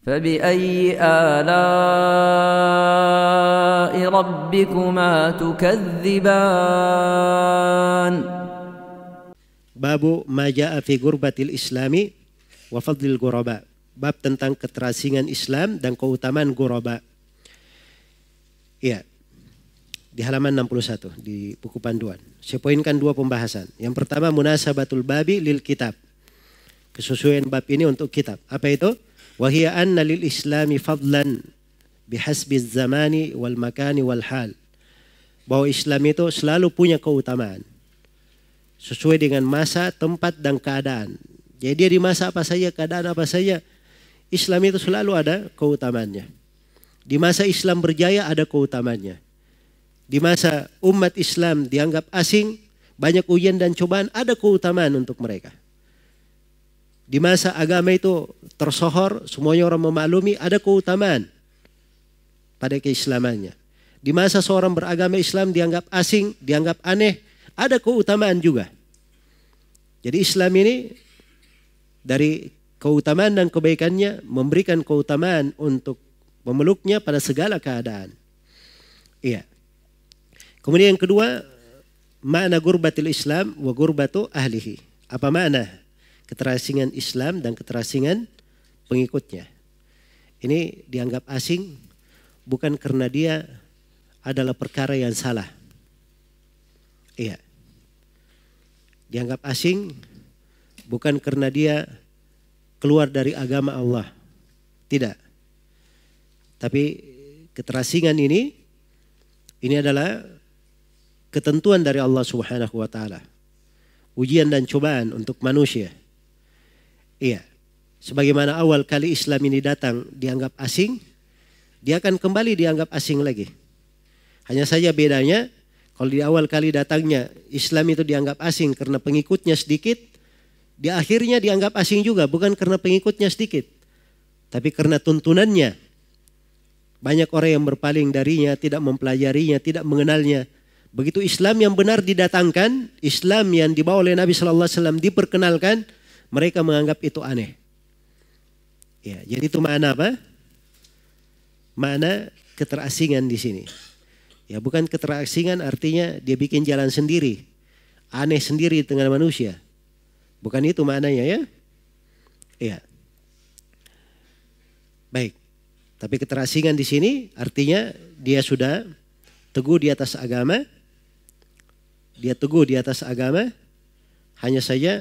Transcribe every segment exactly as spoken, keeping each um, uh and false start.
فبأي آلاء ربكما تكذبان Babu ma jaa fi gurbatil islami wa fadlil ghuraba. Bab tentang keterasingan Islam dan keutamaan ghuraba. Iya. Di halaman enam puluh satu di buku panduan. Saya poinkan dua pembahasan. Yang pertama munasabatul babi lil kitab. Kesesuaian bab ini untuk kitab. Apa itu? Wa hiya anna lil islami fadlan bihasbi zamani wal makani wal hal. Bahwa Islam itu selalu punya keutamaan sesuai dengan masa, tempat, dan keadaan. Jadi dia di masa apa saja, keadaan apa saja, Islam itu selalu ada keutamaannya. Di masa Islam berjaya ada keutamaannya. Di masa umat Islam dianggap asing, banyak ujian dan cobaan, ada keutamaan untuk mereka. Di masa agama itu tersohor, semuanya orang memaklumi, ada keutamaan pada keislamannya. Di masa seorang beragama Islam dianggap asing, dianggap aneh, ada keutamaan juga. Jadi Islam ini dari keutamaan dan kebaikannya memberikan keutamaan untuk memeluknya pada segala keadaan. Iya. Kemudian yang kedua, makna gurbatil Islam wa gurbatu ahlihi. Apa makna keterasingan Islam dan keterasingan pengikutnya? Ini dianggap asing bukan karena dia adalah perkara yang salah. Iya. Dianggap asing bukan karena dia keluar dari agama Allah. Tidak. Tapi keterasingan ini ini adalah ketentuan dari Allah Subhanahu wa taala. Ujian dan cobaan untuk manusia. Iya. Sebagaimana awal kali Islam ini datang dianggap asing, dia akan kembali dianggap asing lagi. Hanya saja bedanya, kalau di awal kali datangnya Islam itu dianggap asing karena pengikutnya sedikit, di akhirnya dianggap asing juga bukan karena pengikutnya sedikit, tapi karena tuntunannya. Banyak orang yang berpaling darinya, tidak mempelajarinya, tidak mengenalnya. Begitu Islam yang benar didatangkan, Islam yang dibawa oleh Nabi Sallallahu Alaihi Wasallam diperkenalkan, mereka menganggap itu aneh. Ya, jadi itu makna apa? Makna keterasingan di sini. Ya, bukan keterasingan artinya dia bikin jalan sendiri, aneh sendiri dengan manusia. Bukan itu maknanya ya. Iya. Baik. Tapi keterasingan di sini artinya dia sudah teguh di atas agama. Dia teguh di atas agama. Hanya saja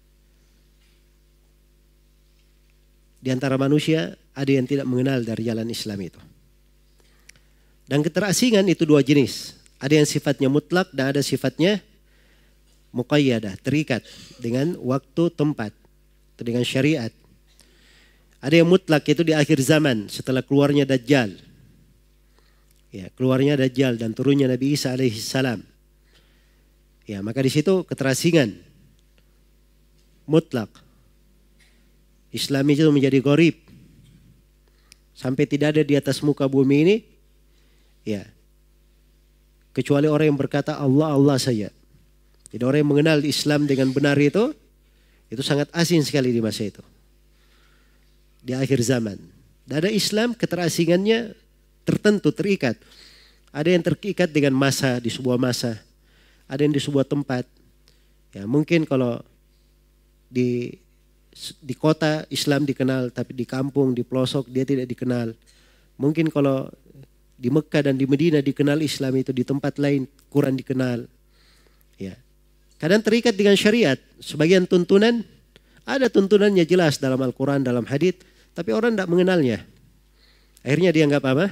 di antara manusia ada yang tidak mengenal dari jalan Islam itu. Dan keterasingan itu dua jenis. Ada yang sifatnya mutlak dan ada sifatnya muqayyadah, terikat dengan waktu, tempat, atau dengan syariat. Ada yang mutlak itu di akhir zaman setelah keluarnya Dajjal. Ya, keluarnya Dajjal dan turunnya Nabi Isa alaihi salam. Ya, maka di situ keterasingan mutlak. Islam itu menjadi gharib. Sampai tidak ada di atas muka bumi ini. Ya, kecuali orang yang berkata Allah Allah saja. Jadi orang yang mengenal Islam dengan benar itu, itu sangat asing sekali di masa itu. Di akhir zaman. Dan ada Islam keterasingannya tertentu, terikat. Ada yang terikat dengan masa, di sebuah masa. Ada yang di sebuah tempat. Ya, mungkin kalau di di kota Islam dikenal, tapi di kampung, di pelosok dia tidak dikenal. Mungkin kalau di Mekah dan di Medina dikenal Islam itu, di tempat lain kurang dikenal. Ya. Kadang terikat dengan syariat. Sebagian tuntunan, ada tuntunannya jelas dalam Al-Quran, dalam hadits, tapi orang tidak mengenalnya. Akhirnya dianggap apa?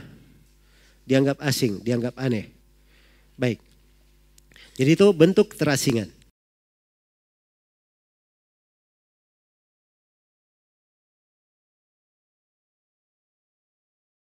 Dianggap asing, dianggap aneh. Baik. Jadi itu bentuk keterasingan.